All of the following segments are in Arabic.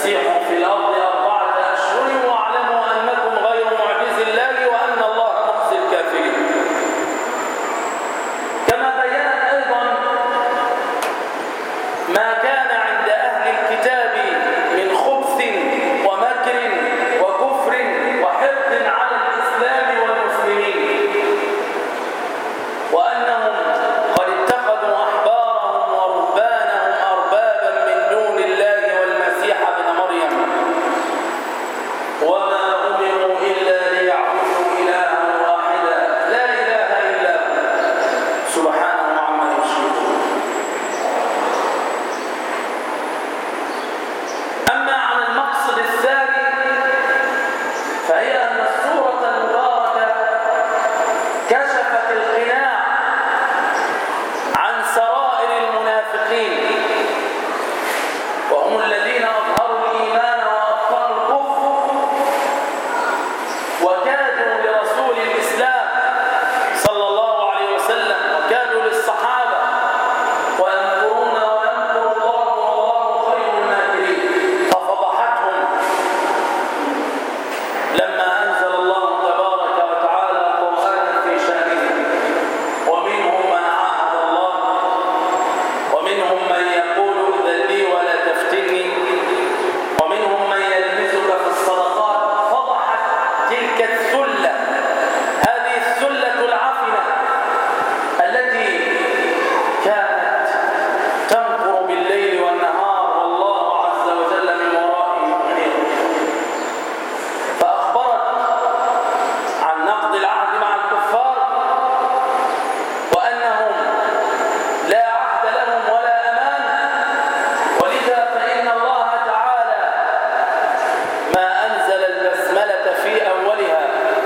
فسيحوا في الأرض 4 أشهر واعلموا أنكم غير معجز الله وأن الله مخزي الكافرين. كما بيّنت أيضا ما كان عند أهل الكتاب من خبث ومكر وكفر وحقد على الإسلام والمسلمين، وأنهم قد اتخذوا أحبارهم ورهبانهم أربابا من دون الله والمسيح ابن مريم، وما أمروا إلا ليعبدوا إلها واحدا لا إله إلا هو سبحانه عما يشركون. أما عن المقصد الثاني فهي أن السورة المباركة كشفت القناع عن سرائر المنافقين، وهم الذين أظهروا الإيمان وأبطنوا الكفر وكادوا لرسول الإسلام صلى الله عليه وسلم وكادوا للصحابة، ويمكرون ويمكر الله والله خير الماكرين. ففضحتهم لما أنزل الله تبارك وتعالى قرآنا في شأنهم، ومنهم من عاهد الله ومنهم من يقول ائذن لي ولا تفتني ومنهم من يلمزك في الصدقات. فضحت تلك الثلة، هذه الثلة العفنة التي كانت تمكر بالليل والنهار والله عز وجل من ورائهم محيط. فأخبرت عن نقض العهد مع الكفار وأنهم لا عهد لهم ولا أمان، ولذا فإن الله تعالى ما أنزل البسملة في أولها،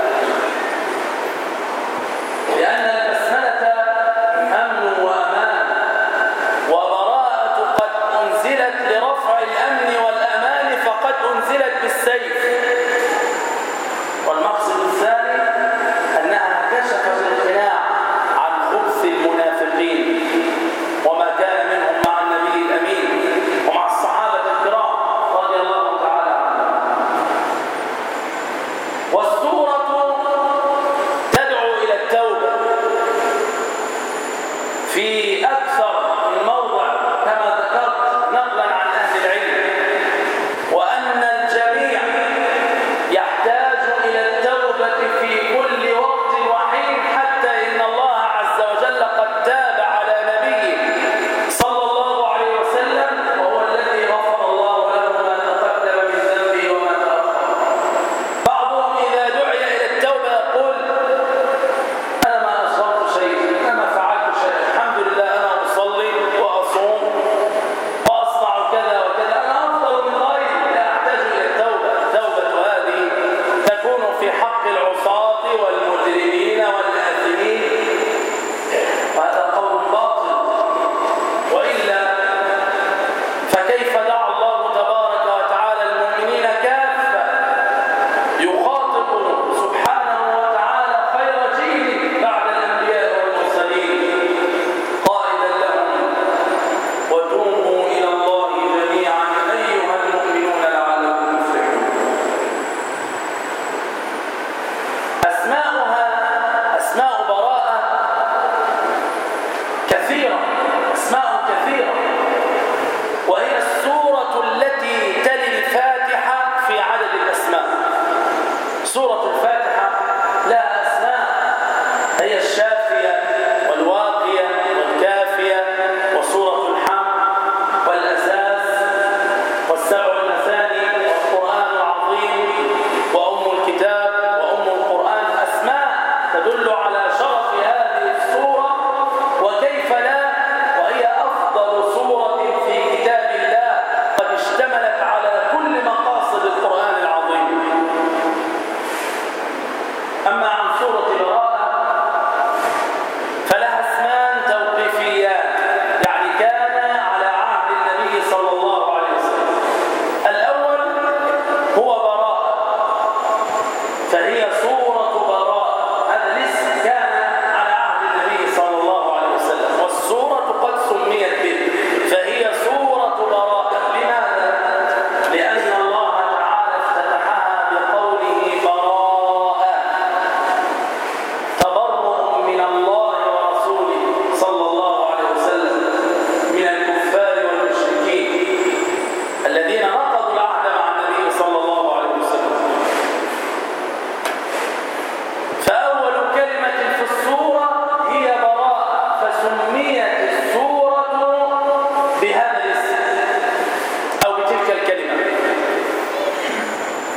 لأن البسملة أمن وأمان، وبراءة قد أنزلت لرفع الأمن والأمان فقد أنزلت بالسيف. والمقصد الثاني أنها كشفت القناع عن خبث المنافقين وما كان منهم مع النبي الأمين ومع الصحابة الكرام رضي الله تعالى عنهم. والسورة تدعو إلى التوبة في أكثر من موضع كما ذكرت نقلا عن أهل العلم، وأن الجميع يحتاج إلى التوبة في كل وقت وحين، حتى إن الله عز وجل قد تاب على نبيه صلى الله عليه وسلم، وهو الذي غفر الله له ما تقدم من ذنبه وما تأخر. بعضهم إذا دعي إلى التوبة يقول أنا ما أصبت شيء، أنا ما فعلت شيء، الحمد لله أنا أصلي وأصوم وأصنع كذا وكذا، أنا أفضل من غيري، لا أحتاج إلى التوبة. التوبة هذه تكون في حق العصاة والمجرمين والآثمين، وهذا قول باطل. وإلا فكيف دعا الله تبارك وتعالى المؤمنين كافة يخاطب سبحانه وتعالى خير جيل بعد الأنبياء والمرسلين قائلا لهم وتوبوا إلى الله جميعا أيها المؤمنون لعلكم تفلحون. أسماؤها أسماء براءة كثيرة، أسماء كثيرة، وهي السورة التي تلي الفاتحة في عدد الأسماء. سورة الفاتحة لها أسماء، هي الشافية والواقية والكافية وسورة الحمد والأساس والسبع المثاني والقرآن العظيم وأم الكتاب وأم القرآن. أسماء تدل على شرف هذه السورة، وكيف لا، وهي أفضل سورة في كتاب الله قد اشتملت على كل مقاصد القرآن العظيم. أما عن سورة براءة فلها اسمان توقيفيات، يعني كان على عهد النبي صلى الله عليه وسلم. الأول هو براءة، فهي سورة براءة، هذا الاسم كان على عهد النبي صلى الله عليه وسلم، والسورة قد سميت به، فهي سورة براءة. لماذا؟ لأن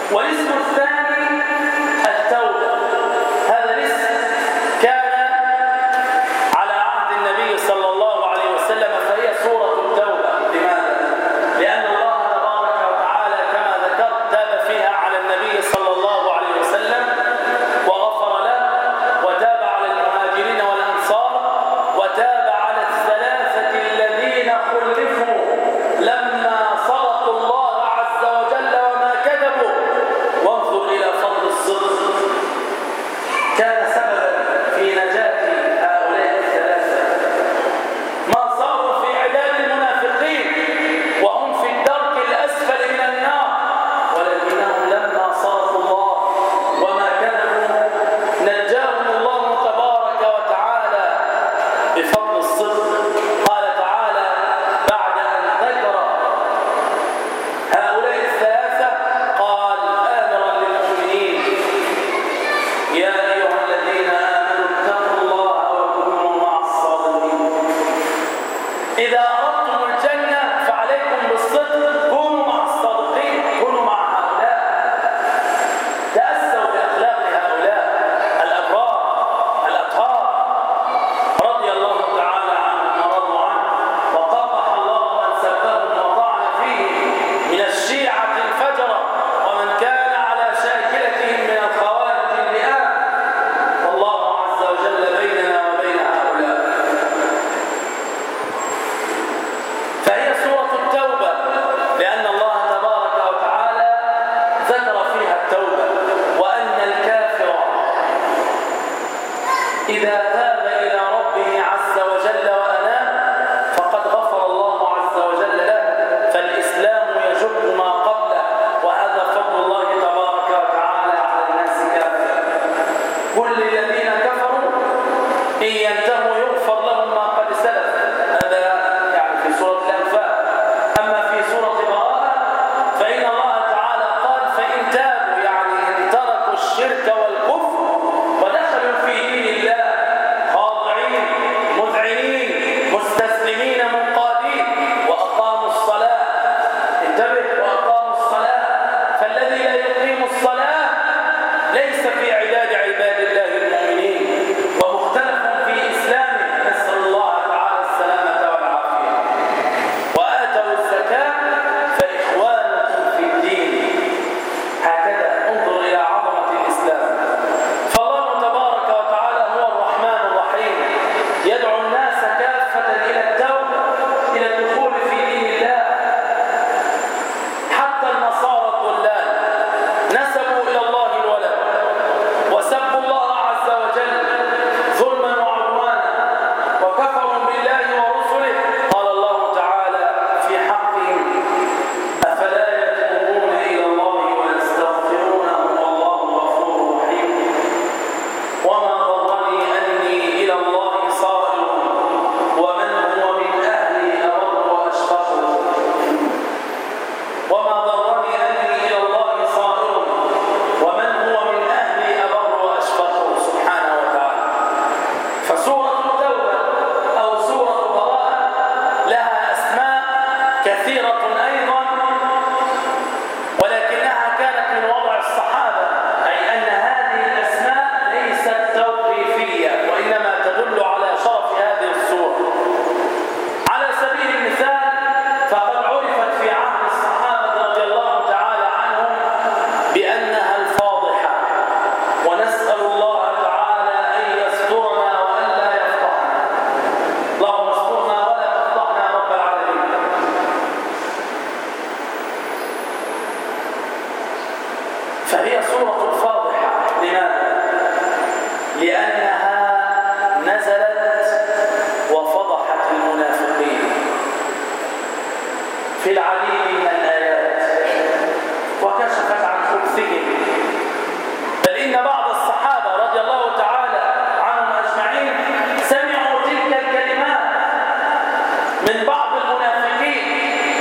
والاسم الثاني التوبة. هذا الاسم كان على عهد النبي صلى الله عليه وسلم، فهي سورة التوبة. لماذا؟ لأن الله تبارك وتعالى كما ذكرت تاب فيها على النبي صلى الله عليه وسلم وغفر له، وتاب على المهاجرين والأنصار، وتاب على الثلاثة الذين خلفوا لما صدقوا الله عز وجل وما كذبوا. وانظر إلى فضل الصدق، كان سببا في نجاة هؤلاء الثلاثة. ما صاروا في عداد المنافقين وهم في الدرك الأسفل من النار، ولكنهم لما صدقوا الله وما كذبوا نجاهم الله تبارك وتعالى بفضل الصدق. قال تعالى بعد أن ذكر هؤلاء الثلاثة قال آمرا للمؤمنين يا أيها الذين آمنوا اتقوا الله وكونوا مع الصادقين. إذا أردتم الجنة فعليكم بالصدق، كونوا مع الصادقين، كونوا مع هؤلاء، تأسوا بأخلاق هؤلاء الأبرار الأطهار رضي الله تعالى عنهم ورضوا عنه، وقبح الله من سبهم وطعن فيه من الشيعة الفجرة ومن كان على شاكلتهم من الخوارج اللئام، والله عز وجل بيننا وبين هؤلاء. فهي سورة التوبة لأن الله تبارك وتعالى ذكر فيها التوبة، وأن الكافر إذا تاب إلى ربه عز وجل وأناب فقد غفر الله عز وجل له، فالإسلام يجب ما قبله، وهذا فضل الله تبارك وتعالى على الناس كافة. كل الذين كفروا إن ينتهوا يغفر لهم ما قد سلف، هذا يعني في سورة الأنفال. أما في سورة براءة فإن الله تعالى قال فإن تابوا، يعني إن تركوا الشرك والكفر ودخلوا في دين الله خاضعين مذعنين مستسلمين منقادين وأقاموا الصلاة. انتبه، وأقاموا الصلاة، فالذي لا يقيم الصلاة ليس في عداد عباد الله المؤمنين ومختلف في إسلامه، نسأل الله تعالى السلامة والعافية. وآتوا الزكاة فإخوانكم في الدين. هكذا انظر إلى عظمة الإسلام. فالله تبارك وتعالى هو الرحمن الرحيم، يدعو الناس كافة إلى التوبة، إلى الدخول في دين الله. حتى النصارى الضلال نسبوا إلى الله الولد وسبوا الله عز وجل ظلما وعدوانا وكفروا بالله ورسله. قال الله تعالى في حقهم أفلا يتوبون إلى الله ويستغفرونه والله غفور رحيم. وما ضرني أني إلى الله صائر ومن هو من أهلي أبر وأشفق. وما ضرني أني إلى الله صائر ومن هو من أهلي أبر وأشفق، سبحانه وتعالى. فسورة التوبة أو سورة براءة لها أسماء كثيرة أيضا، ولكنها كانت من وضع الصحابة، أي أن هذه الأسماء ليست توقيفية وإنما تدل على شرف هذه السورة. على سبيل المثال فقد عرفت في عهد الصحابة رضي الله تعالى عنهم بأنها الفاضحة، ونسأل الله تعالى أن يسترنا وأن لا يفضحنا. اللهم استرنا ولا تفضحنا رب العالمين. فهي سورة الفاضحة. لماذا؟ لأنها نزلت وفضحت المنافقين في العديد من الآيات وكشفت عن خبثهم. بل إن بعض الصحابة رضي الله تعالى عنهم أجمعين سمعوا تلك الكلمات من بعض المنافقين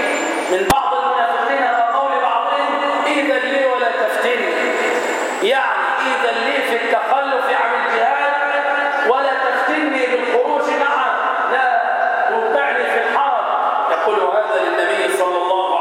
كقول بعضهم إذن لي ولا تفتني، يعني إذن لي في التخلف عن الجهاد ولا تفتني بالخروج معه، لا توقعني في الحرب. يقول هذا للنبي صلى الله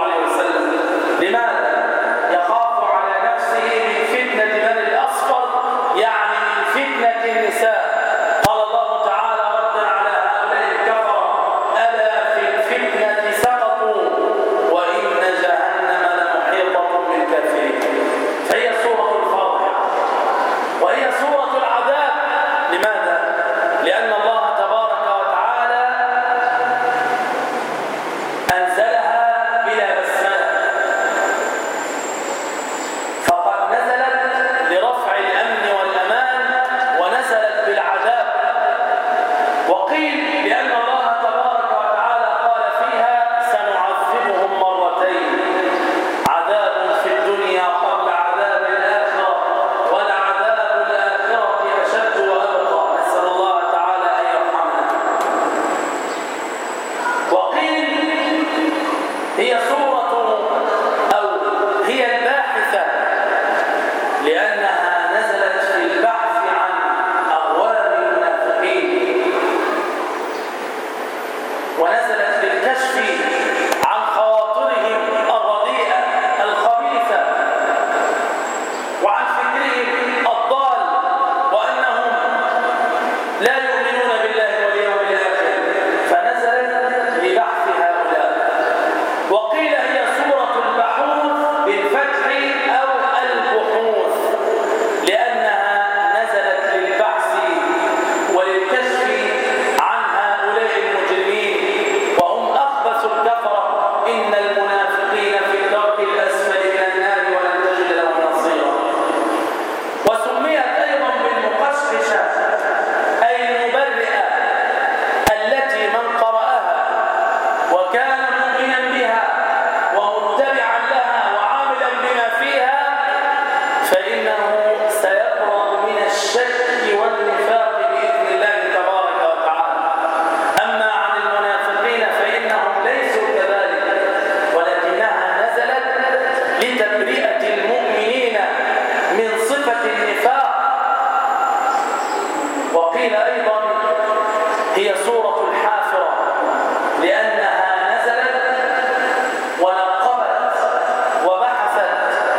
فإنه سيبرأ من الشك والنفاق بإذن الله تبارك وتعالى. أما عن المنافقين فإنهم ليسوا كذلك، ولكنها نزلت لتبرئة المؤمنين من صفة النفاق. وقيل أيضا هي سورة الحافرة لأنها نزلت ونقبت وبحثت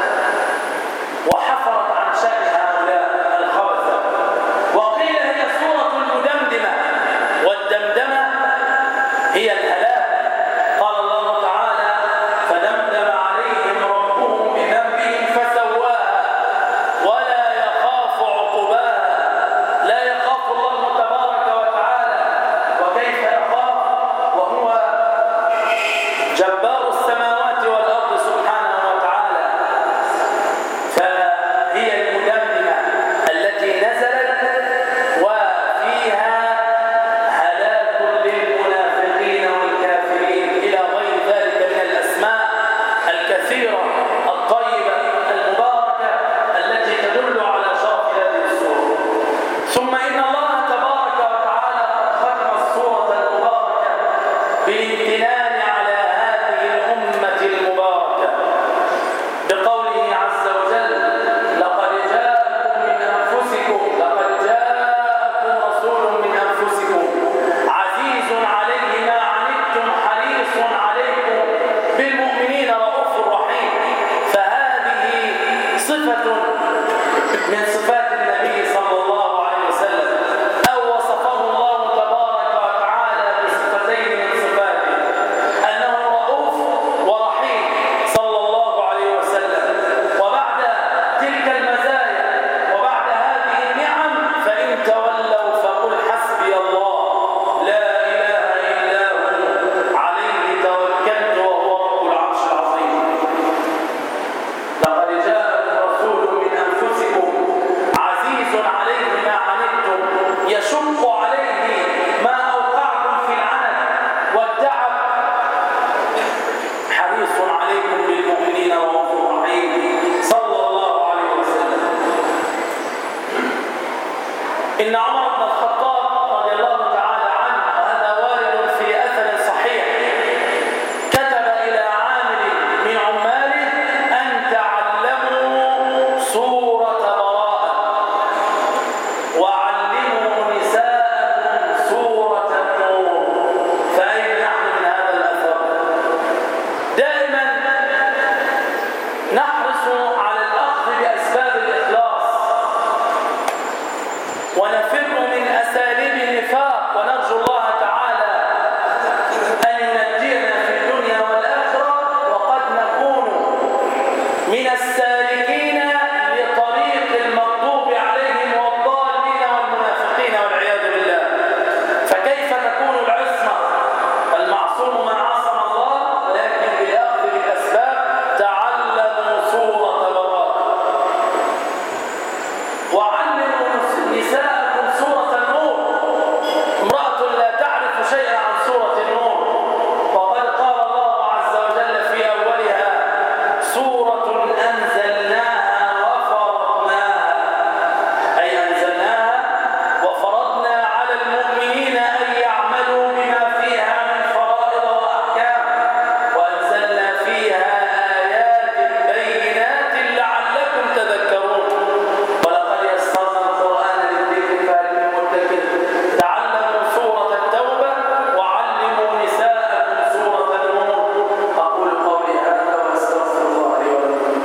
وحفرت عن شأن هؤلاء الخبثة. وقيل هي سورة المدمدمة، والدمدمة هي الهلاك. قال الله تعالى: فدمدم عليهم ربهم بذنبهم فسواها ولا يخاف عقباها. لا يخاف الله تبارك وتعالى، وكيف يخاف وهو جبار السماوات والأرض سبحانه وتعالى. فهي المدممة التي نزلت وفيها هلاك للمنافقين والكافرين إلى غير ذلك من الأسماء الكثيرة الطيبة المباركة التي تدل على شرف هذه السورة. ثم إن الله تبارك وتعالى ختم السورة المباركة بالامتنان على هذه الأمة المباركة بقوله عز وجل: لقد جاءكم رسول من أنفسكم عزيز عليه ما عنتم حريص عليكم بالمؤمنين رؤوف رحيم. فهذه صفة من صفات النبي صلى الله عليه وسلم، أو وصفه الله تبارك وتعالى بصفتين من صفاته، أنه رؤوف ورحيم صلى الله عليه وسلم. وبعد تلك المزايا وبعد هذه النعم فإن تولوا فقل حسبي الله لا إله إلا هو عليه توكلت وهو رب العرش العظيم. لقد جاءكم رسول من أنفسكم عزيز عليه ما عنتم يشق عليه ما أوقعكم في العنت والتعب حريص عليكم بالمؤمنين رؤوف رحيم صلى الله عليه وسلم. إن عمر بن الخطاب رضي الله تعالى عنه، وهذا وارد في أثر صحيح، كتب إلى عامل من عماله أن تعلموا سورة براءة وعلموا نساءكم سورة النور. فأين نحن من هذا الأثر؟ دائما نحرص على الأخذ بأسباب الإخلاص ونفر من أساليب النفاق، ونرجو الله تعالى أن ينجينا في الدنيا والآخرة، وقد نكون من السالكين لطريق المغضوب عليهم والضالين والمنافقين والعياذ بالله. فكيف تكون العصمة؟ المعصوم من عصم الله، ولكن بالأخذ بالأسباب. تعلموا سورة براءة وعلموا نساءكم سورة النور. امرأة لا تعرف شيئا عن سورة النور، وقد قال الله عز وجل في أولها: سورة أنزلناها وفرضناها، أي أنزلناها وفرضنا على المؤمنين أن يعملوا بما فيها من فرائض وأحكام، وأنزلنا فيها آيات بينات لعلكم تذكرون. ولقد يسرنا القرآن للذكر فهل من مدكر. تعلموا سورة التوبة وعلموا نساءكم سورة النور. أقول قولي هذا وأستغفر الله لي ولكم.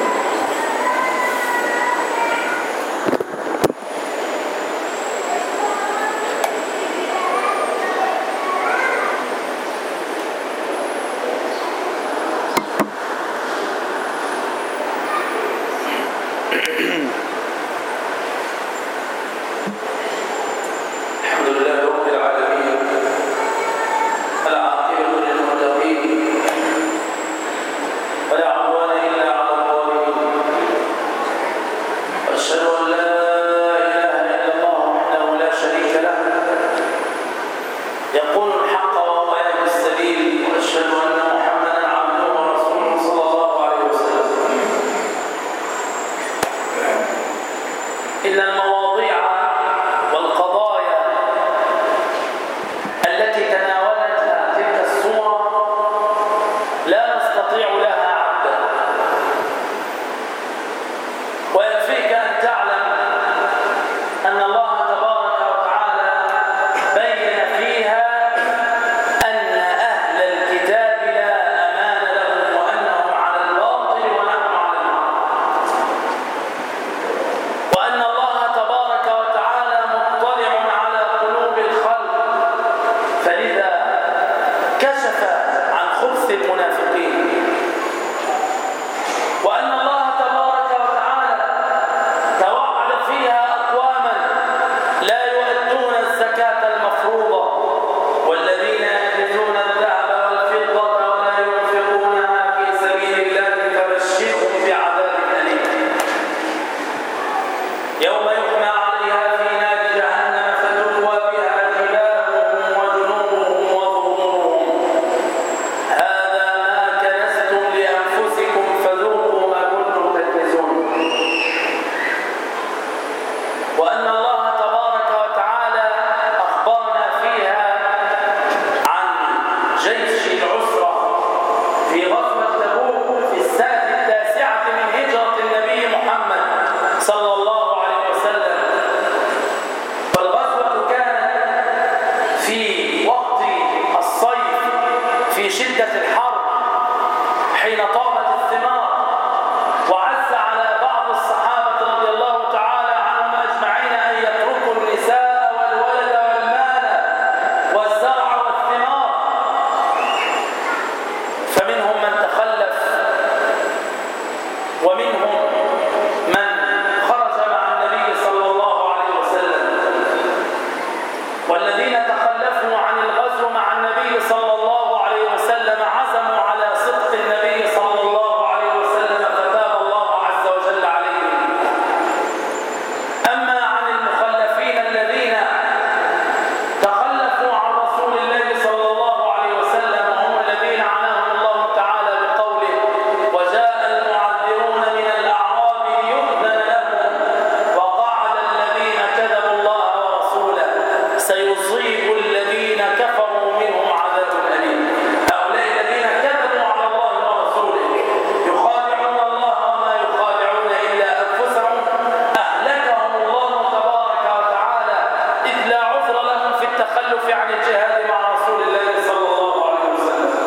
الحمد لله رب العالمين، العاقبة للمتقين ولا عدوان إلا على الظالمين. وأشهد أن لا إله إلا الله وحده لا شريك له، يقول الحق وهو يهدي السبيل. وأشهد أن محمدا عبده ورسوله صلى الله عليه وسلم. إن المواضيع والقضايا التي تناولتها تلك الصورة لا نستطيع لها عدا، ويكفيك أن تعلم أن الله تبارك وتعالى بين فيها أن أهل الكتاب لا أمان لهم وأنهم على الباطل ونحن على الحق، وأن الله تبارك وتعالى مطلع على قلوب الخلق، فلذا كشف عن خبث المنافقين، وأن الله تبارك وتعالى توعد فيها أقواما لا يؤدون الزكاة المفروضة، والذين يكنزون الذهب والفضة ولا ينفقونها في سبيل الله فبشرهم بعذاب أليم يوم يحمى عليها في نار جهنم فتكوى بها جباههم وجنوبهم وظهورهم هذا ما كنزتم لأنفسكم فذوقوا ما كنتم تكنزون. وأن الله تبارك وتعالى أخبرنا فيها عن جيش العسرة في غزوة تبوك في السنة 9 من هجرة النبي محمد صلى الله عليه وسلم. فالغزوة كانت في وقت الصيف في شدة الحر حين طابت الثمار، وعز على بعض الصحابة رضي الله تعالى عنهم أجمعين أن يتركوا النساء والولد والمال والزرع والثمار، فمنهم من تخلف ومنهم من خرج مع النبي صلى الله عليه وسلم. والذين تخلفوا عن الغزو مع النبي صلى الله عليه وسلم عزموا على صدق النبي صلى الله عليه وسلم فتاب الله عز وجل عليهم. أما عن المخلفين الذين تخلفوا عن رسول الله صلى الله عليه وسلم هم الذين عناهم الله تعالى بقوله وجاء المعذرون من الأعراب ليؤذن لهم وقعد الذين كذبوا الله ورسوله سيصيب الذين كفروا منهم عذاب أليم. هؤلاء الذين كذبوا على الله ورسوله يخادعون الله وما يخادعون إلا أنفسهم أهلكهم الله تبارك وتعالى إذ لا عذر لهم في التخلف عن الجهاد مع رسول الله صلى الله عليه وسلم.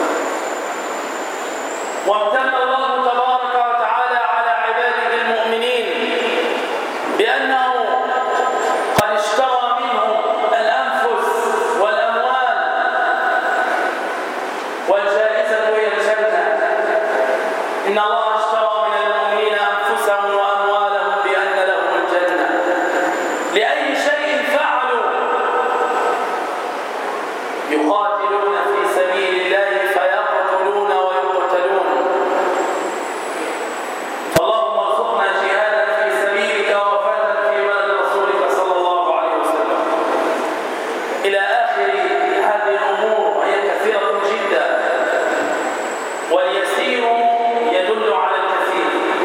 وامتن الله تبارك وتعالى على عباده المؤمنين بأنه قد اشترى منهم الأنفس والأموال، والجائزة هي الجنة. إن الله اشترى من المؤمنين أنفسهم وأموالهم بأن لهم الجنة. لأي شيء فعلوا يقاتلون في سبيل الله فيقتلون ويقتلون. فاللهم ارزقنا جهادا في سبيلك ووفاة في بلد رسولك صلى الله عليه وسلم. إلى آخر هذه الأمور وهي كثيرة جدا، واليسير يدل على الكثير.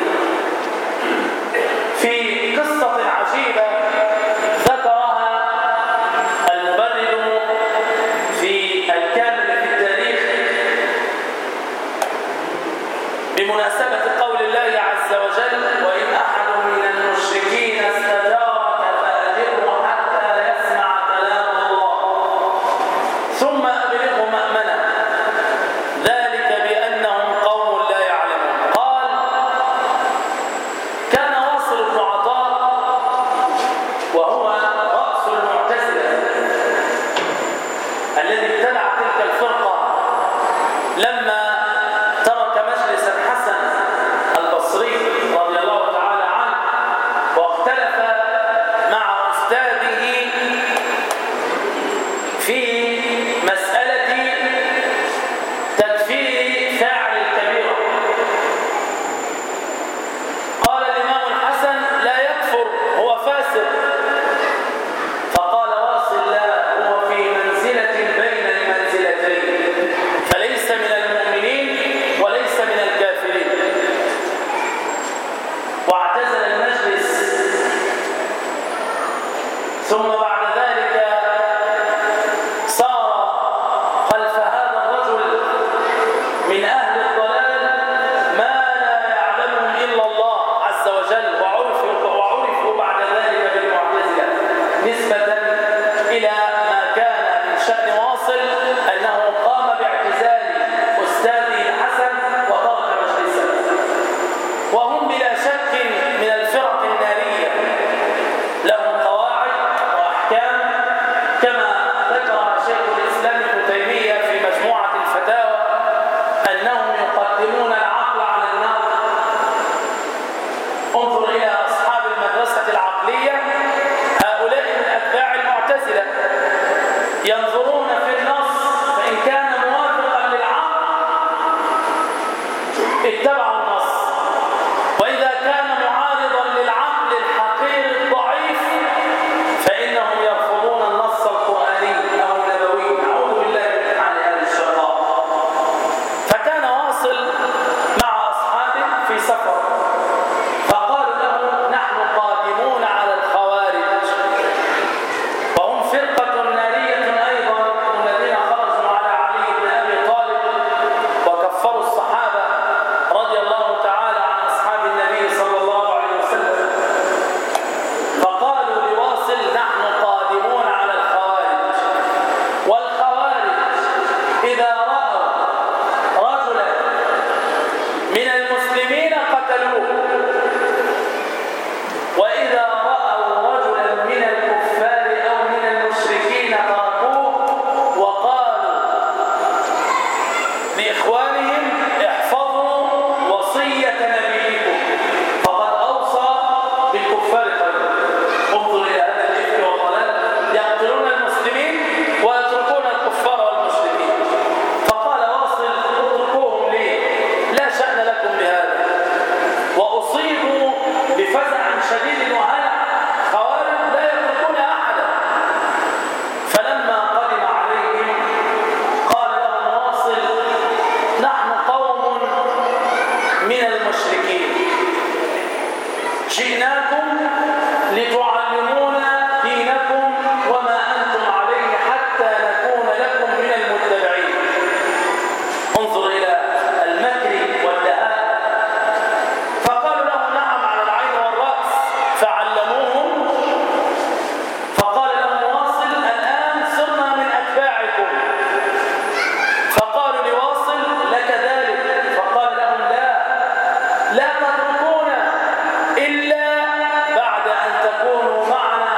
وهم بلا شك من الفرق النارية، لهم قواعد وأحكام كما ذكر شيخ الإسلام ابن تيمية في مجموعة الفتاوى أنهم يقدمون العقل على النقل. انظر إلى أصحاب المدرسة العقلية، هؤلاء من أتباع المعتزلة، ينظرون في النص فإن كان موافقا للعقل اتبعوا النص، وإذا كان معارضا للعقل الحقير الضعيف فإنهم يرفضون النص القرآني أو النبوي. نعوذ بالله من حال أهل الشقاء. فكان واصل مع أصحابه في سفر، فقالوا له نحن قادمون على الخوارج، وهم فرقة نارية أيضا، الذين خرجوا على علي بن أبي طالب وكفروا الصحابة رضي الله تعالى عن أصحاب النبي صلى الله عليه وسلم. فقالوا لواصل نحن قادمون على الخوارج، والخوارج إذا رأوا رجلا من المسلمين قتلوه، وإذا رأوا رجلا من الكفار أو من المشركين تركوه، وقالوا لإخوانهم احفظوا وصية نبيكم فقد أوصى بالكفار خيرا. انظر إلى هذا الإفك والضلال، يقتلون المسلمين ويتركون الكفار والمشركين. فقال واصل اتركوهم لي، لا شأن لكم بهذا. وأصيبوا بفزع شديد وهلع، خوارج لا يتركون أحدا. فلما قدم عليهم قال لهم واصل نحن قوم من المشركين، جئناكم لتعلمونا دينكم وما أنتم عليه حتى نكون لكم من المتبعين. انظر إلى المكر والدهاء. فقالوا له نعم على العين والرأس، فعلموهم. فقال لهم واصل الآن صرنا من أتباعكم. فقالوا لواصل لك ذلك، فقال لهم لا تتركونا إلا بعد أن تكونوا معنا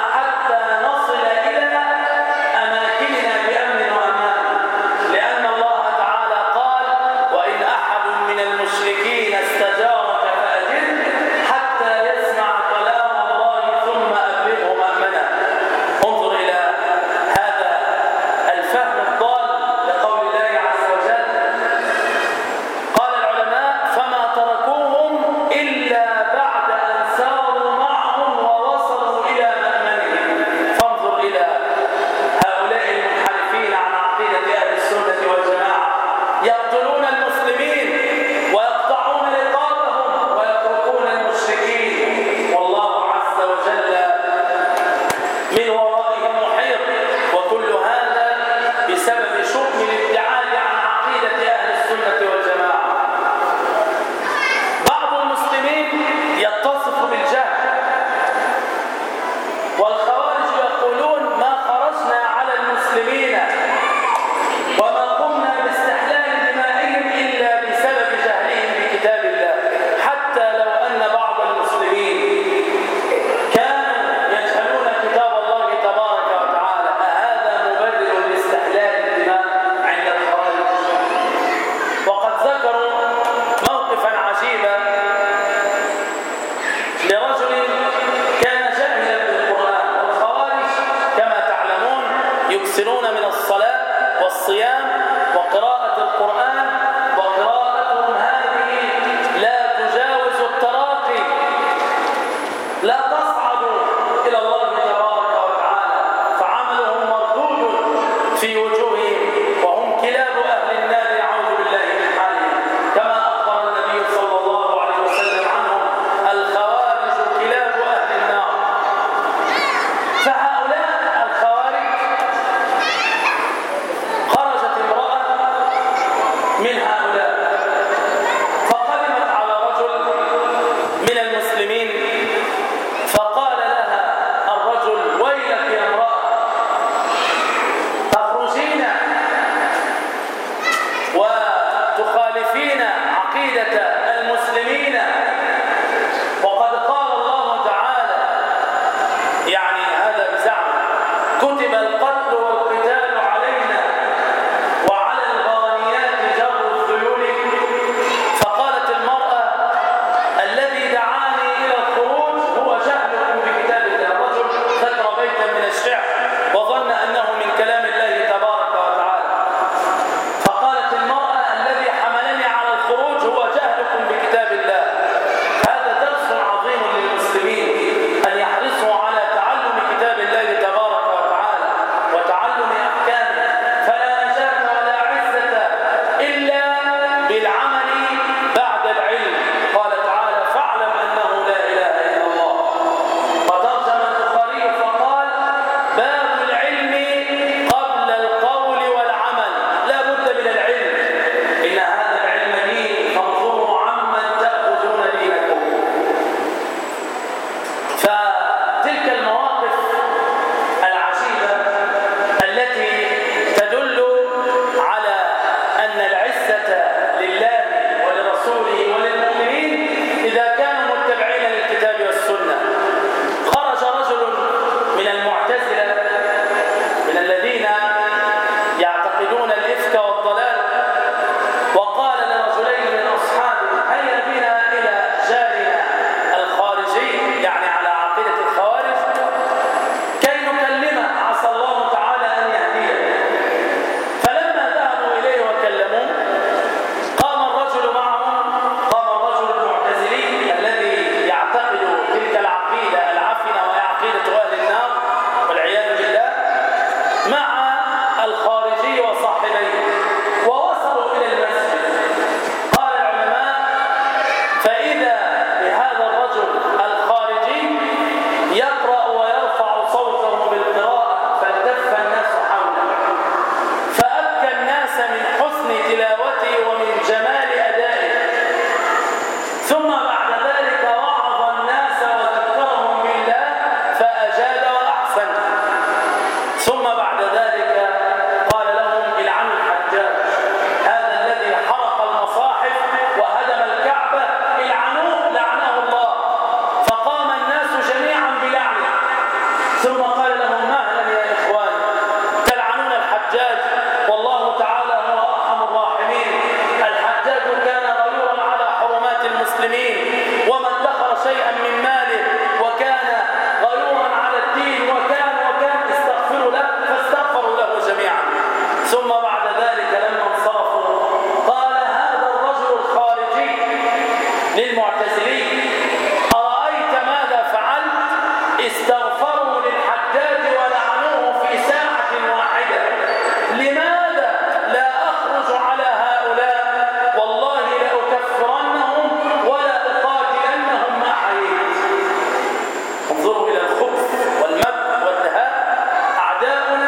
أرأيت ماذا فعلت؟ استغفروا للحجاج ولعنوه في ساعة واحدة. لماذا لا أخرج على هؤلاء؟ والله لأكفرنهم ولا أقاتلنهم ما حييت. انظروا إلى الخبث والمكر والدهاء. أعداؤنا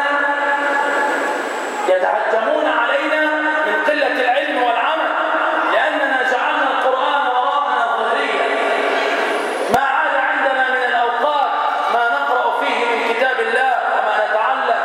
يتهجمون علينا من قلة العلم والعمل، لأننا جعلنا القرآن وراءنا ظهريا. ما عاد عندنا من الأوقات ما نقرأ فيه من كتاب الله وما نتعلم،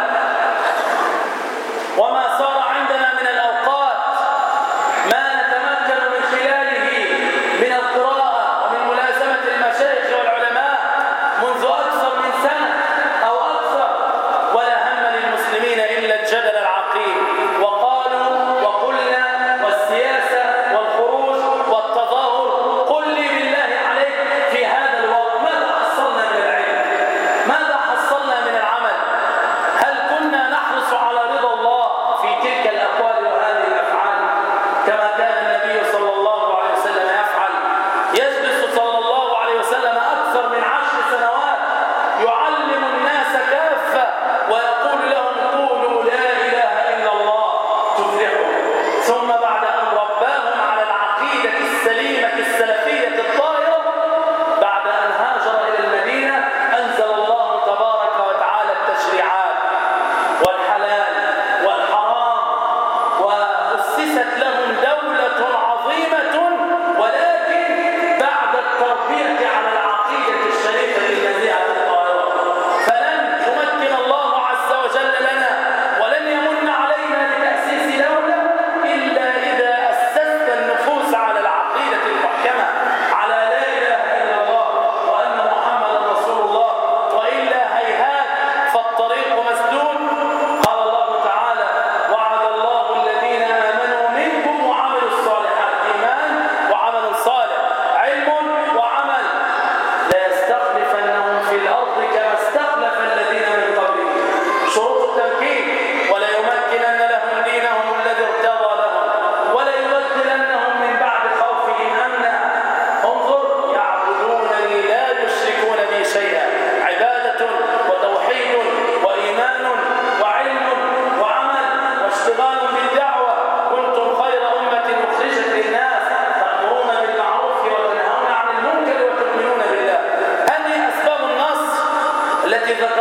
وما صار عندنا من الأوقات ما نتمكن من خلاله من القراءة ومن ملازمة المشايخ والعلماء منذ أكثر من سنة أو أكثر. ولا هم للمسلمين إلا الجدل العقيم، وقالوا وقلنا والسياسة والخروج والتظاهر. قل لي بالله عليك في هذا الوقت ماذا حصلنا من العلم؟ ماذا حصلنا من العمل؟ هل كنا نحرص على رضا الله في تلك الأقوال وهذه الأفعال كما كان النبي صلى الله عليه وسلم يفعل؟ يجلس صلى الله عليه وسلم أكثر من 10 سنوات يعلم الناس كافة ويقول لهم قولوا لا إله إلا الله تفلحوا. ثم بعد أن رباهم على العقيدة السليمة السلفية الطاهرة، بعد أن هاجر إلى المدينة أنزل الله تبارك وتعالى التشريعات والحلال والحرام، وأسست لهم دولة عظيمة، ولكن بعد التربية على العقيدة الشريفة النزيهة الطاهرة. فلن يمكن الله عز وجل لنا ولن يمن علينا بتأسيس دولة إلا إذا أسست النفوس على العقيدة المحكمة، على لا إله إلا الله وأن محمدا رسول الله، وإلا هيهات فالطريق مسدود. قال الله تعالى: وعد الله الذين آمنوا منكم وعملوا الصالحات. إيمان وعمل صالح، علم وعمل. ليستخلفنهم في الأرض كما استخلف الذين من قبلهم. شروط التمكين: وليمكنن لهم دينهم الذي ارتضى لهم وليبدلنهم من بعد خوفهم أمنا. انظر: يعبدونني لا يشركون بي شيئا. عبادة وتوحيد وإيمان وعلم وعمل واشتغال بالدعوة. كنتم خير أمة أخرجت للناس تأمرون بالمعروف وتنهون عن المنكر وتؤمنون بالله. هذه أسباب النصر التي ذكرها